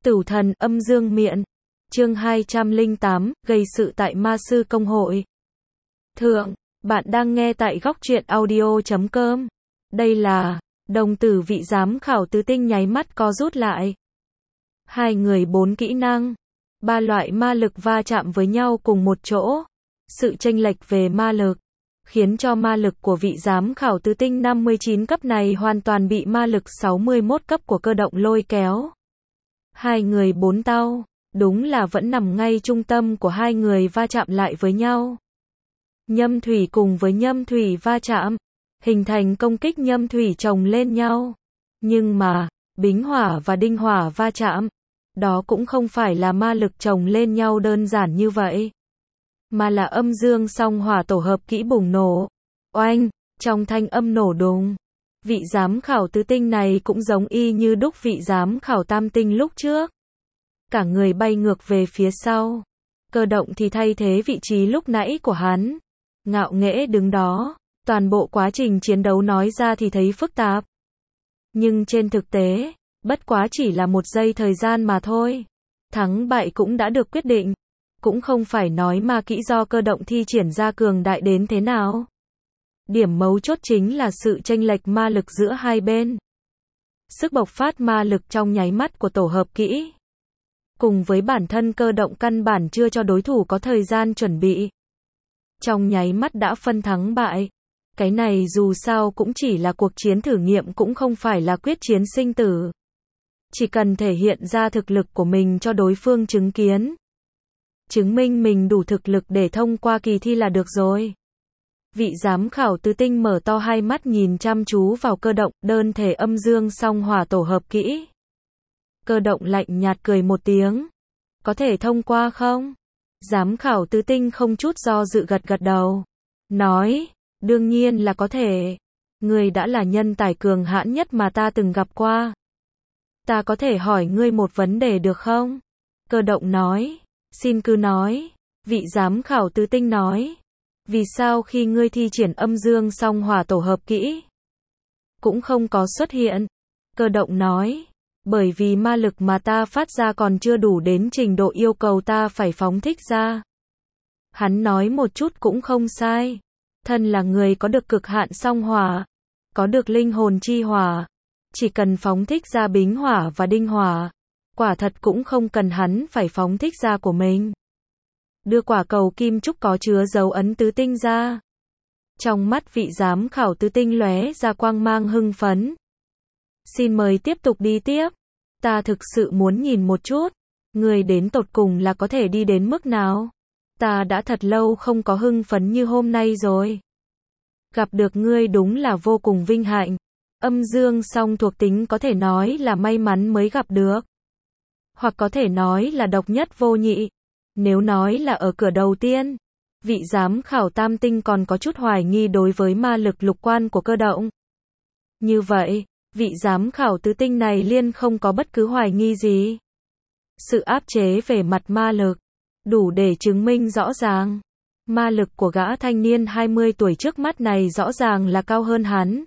Tửu thần âm dương miện. Chương 208, gây sự tại Ma Sư Công hội. Thượng, bạn đang nghe tại góc truyện audio.com. Đây là, đồng tử vị giám khảo tứ tinh nháy mắt co rút lại. Hai người 4 kỹ năng. 3 loại ma lực va chạm với nhau cùng một chỗ. Sự chênh lệch về ma lực khiến cho ma lực của vị giám khảo tứ tinh 59 cấp này hoàn toàn bị ma lực 61 cấp của cơ động lôi kéo. Hai người 4 tao, đúng là vẫn nằm ngay trung tâm của hai người va chạm lại với nhau. Nhâm thủy cùng với nhâm thủy va chạm, hình thành công kích nhâm thủy chồng lên nhau. Nhưng mà, bính hỏa và đinh hỏa va chạm, đó cũng không phải là ma lực chồng lên nhau đơn giản như vậy, mà là âm dương song hỏa tổ hợp kỹ bùng nổ. Oanh, trong thanh âm nổ đùng, vị giám khảo tứ tinh này cũng giống y như đúc vị giám khảo tam tinh lúc trước. Cả người bay ngược về phía sau. Cơ động thì thay thế vị trí lúc nãy của hắn. Ngạo nghễ đứng đó. Toàn bộ quá trình chiến đấu nói ra thì thấy phức tạp. Nhưng trên thực tế, bất quá chỉ là một giây thời gian mà thôi. Thắng bại cũng đã được quyết định. Cũng không phải nói ma kỹ do cơ động thi triển ra cường đại đến thế nào. Điểm mấu chốt chính là sự chênh lệch ma lực giữa hai bên. Sức bộc phát ma lực trong nháy mắt của tổ hợp kỹ, cùng với bản thân cơ động căn bản chưa cho đối thủ có thời gian chuẩn bị. Trong nháy mắt đã phân thắng bại. Cái này dù sao cũng chỉ là cuộc chiến thử nghiệm, cũng không phải là quyết chiến sinh tử. Chỉ cần thể hiện ra thực lực của mình cho đối phương chứng kiến. Chứng minh mình đủ thực lực để thông qua kỳ thi là được rồi. Vị giám khảo tứ tinh mở to hai mắt nhìn chăm chú vào cơ động, đơn thể âm dương song hỏa tổ hợp kỹ. Cơ động lạnh nhạt cười một tiếng. Có thể thông qua không? Giám khảo tứ tinh không chút do dự gật gật đầu. Nói, đương nhiên là có thể. Ngươi đã là nhân tài cường hãn nhất mà ta từng gặp qua. Ta có thể hỏi ngươi một vấn đề được không? Cơ động nói. Xin cứ nói. Vị giám khảo tứ tinh nói. Vì sao khi ngươi thi triển âm dương song hỏa tổ hợp kỹ cũng không có xuất hiện? Cơ động nói. Bởi vì ma lực mà ta phát ra còn chưa đủ đến trình độ yêu cầu ta phải phóng thích ra. Hắn nói một chút cũng không sai. Thân là người có được cực hạn song hỏa, có được linh hồn chi hỏa, chỉ cần phóng thích ra bính hỏa và đinh hỏa, quả thật cũng không cần hắn phải phóng thích ra của mình. Đưa quả cầu kim trúc có chứa dấu ấn tứ tinh ra. Trong mắt vị giám khảo tứ tinh lóe ra quang mang hưng phấn. Xin mời tiếp tục đi tiếp. Ta thực sự muốn nhìn một chút. Người đến tột cùng là có thể đi đến mức nào? Ta đã thật lâu không có hưng phấn như hôm nay rồi. Gặp được ngươi đúng là vô cùng vinh hạnh. Âm dương song thuộc tính có thể nói là may mắn mới gặp được. Hoặc có thể nói là độc nhất vô nhị. Nếu nói là ở cửa đầu tiên, vị giám khảo tam tinh còn có chút hoài nghi đối với ma lực lục quan của cơ động. Như vậy, vị giám khảo tứ tinh này liên không có bất cứ hoài nghi gì. Sự áp chế về mặt ma lực, đủ để chứng minh rõ ràng. Ma lực của gã thanh niên 20 tuổi trước mắt này rõ ràng là cao hơn hắn.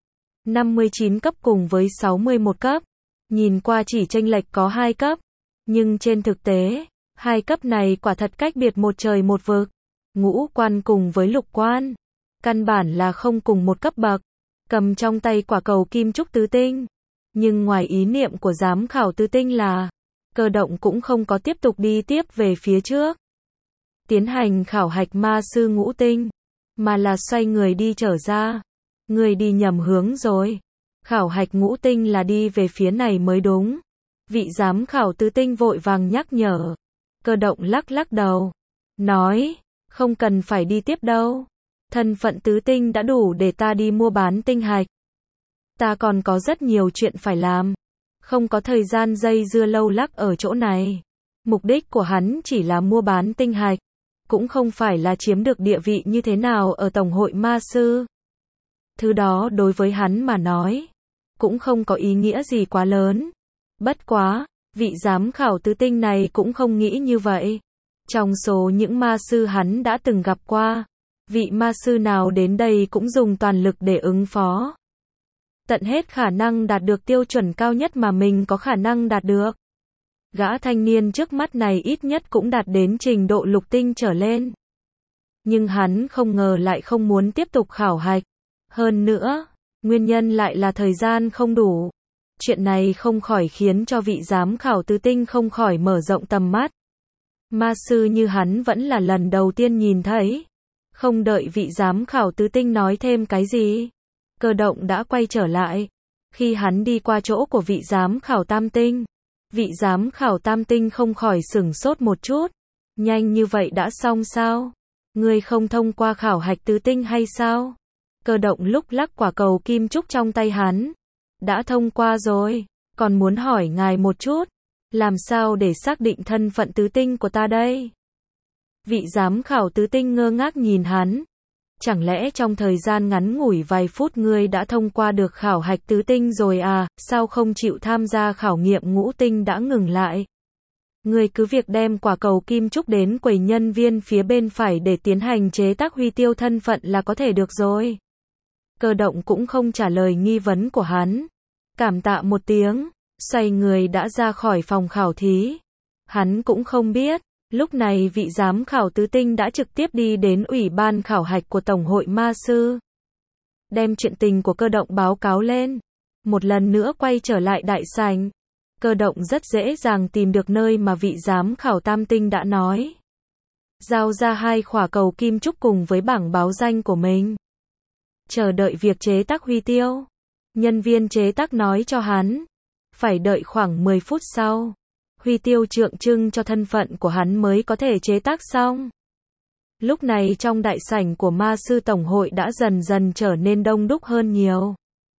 59 cấp cùng với 61 cấp. Nhìn qua chỉ chênh lệch có 2 cấp. Nhưng trên thực tế, 2 cấp này quả thật cách biệt một trời một vực. Ngũ quan cùng với lục quan, căn bản là không cùng một cấp bậc. Cầm trong tay quả cầu kim trúc tứ tinh. Nhưng ngoài ý niệm của giám khảo tứ tinh là, cơ động cũng không có tiếp tục đi tiếp về phía trước, tiến hành khảo hạch ma sư ngũ tinh, mà là xoay người đi trở ra. Người đi nhầm hướng rồi. Khảo hạch ngũ tinh là đi về phía này mới đúng. Vị giám khảo tứ tinh vội vàng nhắc nhở. Cơ động lắc lắc đầu. Nói, không cần phải đi tiếp đâu. Thân phận tứ tinh đã đủ để ta đi mua bán tinh hạch. Ta còn có rất nhiều chuyện phải làm. Không có thời gian dây dưa lâu lắc ở chỗ này. Mục đích của hắn chỉ là mua bán tinh hạch. Cũng không phải là chiếm được địa vị như thế nào ở Tổng hội Ma Sư. Thứ đó đối với hắn mà nói, cũng không có ý nghĩa gì quá lớn. Bất quá, vị giám khảo tứ tinh này cũng không nghĩ như vậy. Trong số những ma sư hắn đã từng gặp qua, vị ma sư nào đến đây cũng dùng toàn lực để ứng phó. Tận hết khả năng đạt được tiêu chuẩn cao nhất mà mình có khả năng đạt được. Gã thanh niên trước mắt này ít nhất cũng đạt đến trình độ lục tinh trở lên. Nhưng hắn không ngờ lại không muốn tiếp tục khảo hạch. Hơn nữa, nguyên nhân lại là thời gian không đủ. Chuyện này không khỏi khiến cho vị giám khảo tứ tinh không khỏi mở rộng tầm mắt. Ma sư như hắn vẫn là lần đầu tiên nhìn thấy. Không đợi vị giám khảo tứ tinh nói thêm cái gì, Cơ Động đã quay trở lại. Khi hắn đi qua chỗ của vị giám khảo tam tinh, vị giám khảo tam tinh không khỏi sửng sốt một chút. Nhanh như vậy đã xong sao? Ngươi không thông qua khảo hạch tứ tinh hay sao? Cơ Động lúc lắc quả cầu kim trúc trong tay hắn. Đã thông qua rồi, còn muốn hỏi ngài một chút. Làm sao để xác định thân phận tứ tinh của ta đây? Vị giám khảo tứ tinh ngơ ngác nhìn hắn. Chẳng lẽ trong thời gian ngắn ngủi vài phút ngươi đã thông qua được khảo hạch tứ tinh rồi à, sao không chịu tham gia khảo nghiệm ngũ tinh đã ngừng lại? Ngươi cứ việc đem quả cầu kim trúc đến quầy nhân viên phía bên phải để tiến hành chế tác huy tiêu thân phận là có thể được rồi. Cơ Động cũng không trả lời nghi vấn của hắn. Cảm tạ một tiếng, xoay người đã ra khỏi phòng khảo thí. Hắn cũng không biết, lúc này vị giám khảo tứ tinh đã trực tiếp đi đến ủy ban khảo hạch của Tổng hội Ma sư. Đem chuyện tình của Cơ Động báo cáo lên. Một lần nữa quay trở lại đại sảnh. Cơ Động rất dễ dàng tìm được nơi mà vị giám khảo tam tinh đã nói. Giao ra 2 quả cầu kim trúc cùng với bảng báo danh của mình. Chờ đợi việc chế tác huy tiêu. Nhân viên chế tác nói cho hắn. Phải đợi khoảng 10 phút sau. Huy tiêu tượng trưng cho thân phận của hắn mới có thể chế tác xong. Lúc này trong đại sảnh của Ma sư Tổng hội đã dần dần trở nên đông đúc hơn nhiều.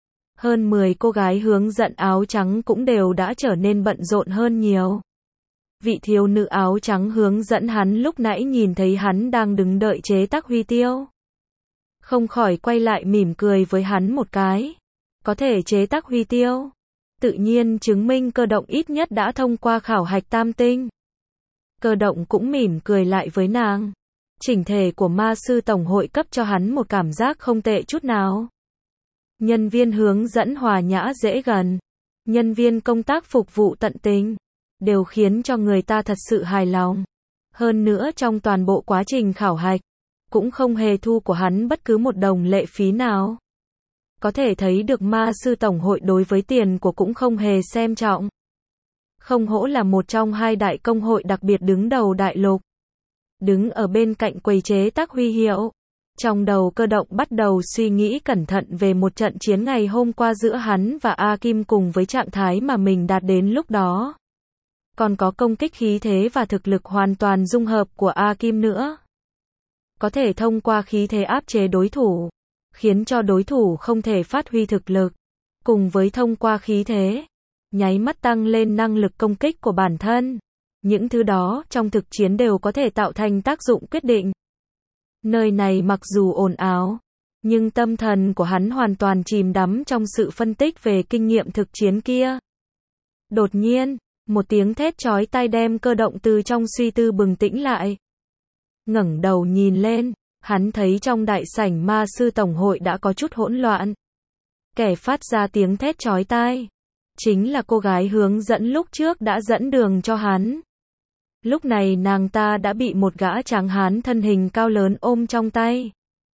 Hơn 10 cô gái hướng dẫn áo trắng cũng đều đã trở nên bận rộn hơn nhiều. Vị thiếu nữ áo trắng hướng dẫn hắn lúc nãy nhìn thấy hắn đang đứng đợi chế tác huy tiêu. Không khỏi quay lại mỉm cười với hắn một cái. Có thể chế tác huy tiêu. Tự nhiên chứng minh Cơ Động ít nhất đã thông qua khảo hạch tam tinh. Cơ Động cũng mỉm cười lại với nàng. Chỉnh thể của Ma sư Tổng hội cấp cho hắn một cảm giác không tệ chút nào. Nhân viên hướng dẫn hòa nhã dễ gần. Nhân viên công tác phục vụ tận tình. Đều khiến cho người ta thật sự hài lòng. Hơn nữa trong toàn bộ quá trình khảo hạch, cũng không hề thu của hắn bất cứ một đồng lệ phí nào. Có thể thấy được Ma sư Tổng hội đối với tiền của cũng không hề xem trọng. Không hổ là một trong 2 đại công hội đặc biệt đứng đầu đại lục. Đứng ở bên cạnh quầy chế tác huy hiệu. Trong đầu Cơ Động bắt đầu suy nghĩ cẩn thận về một trận chiến ngày hôm qua giữa hắn và A Kim cùng với trạng thái mà mình đạt đến lúc đó. Còn có công kích khí thế và thực lực hoàn toàn dung hợp của A Kim nữa. Có thể thông qua khí thế áp chế đối thủ, khiến cho đối thủ không thể phát huy thực lực. Cùng với thông qua khí thế, nháy mắt tăng lên năng lực công kích của bản thân. Những thứ đó trong thực chiến đều có thể tạo thành tác dụng quyết định. Nơi này mặc dù ồn ào, nhưng tâm thần của hắn hoàn toàn chìm đắm trong sự phân tích về kinh nghiệm thực chiến kia. Đột nhiên, một tiếng thét chói tai đem Cơ Động từ trong suy tư bừng tỉnh lại. Ngẩng đầu nhìn lên, hắn thấy trong đại sảnh Ma sư Tổng hội đã có chút hỗn loạn. Kẻ phát ra tiếng thét chói tai chính là cô gái hướng dẫn lúc trước đã dẫn đường cho hắn. Lúc này nàng ta đã bị một gã tráng hán thân hình cao lớn ôm trong tay.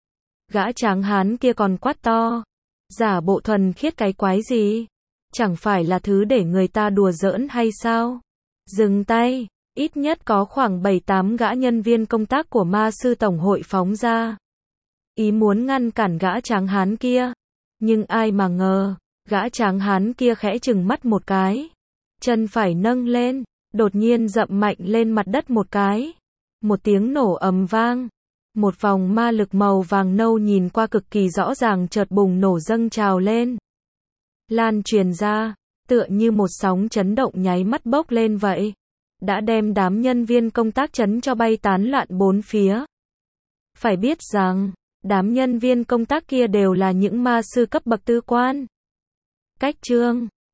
Gã tráng hán kia còn quát to. Giả bộ thuần khiết cái quái gì? Chẳng phải là thứ để người ta đùa giỡn hay sao? Dừng tay, ít nhất có khoảng 7-8 gã nhân viên công tác của Ma sư Tổng hội phóng ra. Ý muốn ngăn cản gã tráng hán kia. Nhưng ai mà ngờ, gã tráng hán kia khẽ chừng mắt một cái. Chân phải nâng lên. Đột nhiên dậm mạnh lên mặt đất một cái. Một tiếng nổ ầm vang. Một vòng ma lực màu vàng nâu nhìn qua cực kỳ rõ ràng chợt bùng nổ dâng trào lên. Lan truyền ra, tựa như một sóng chấn động nháy mắt bốc lên vậy. Đã đem đám nhân viên công tác chấn cho bay tán loạn bốn phía. Phải biết rằng, đám nhân viên công tác kia đều là những ma sư cấp bậc tư quan. Cách chương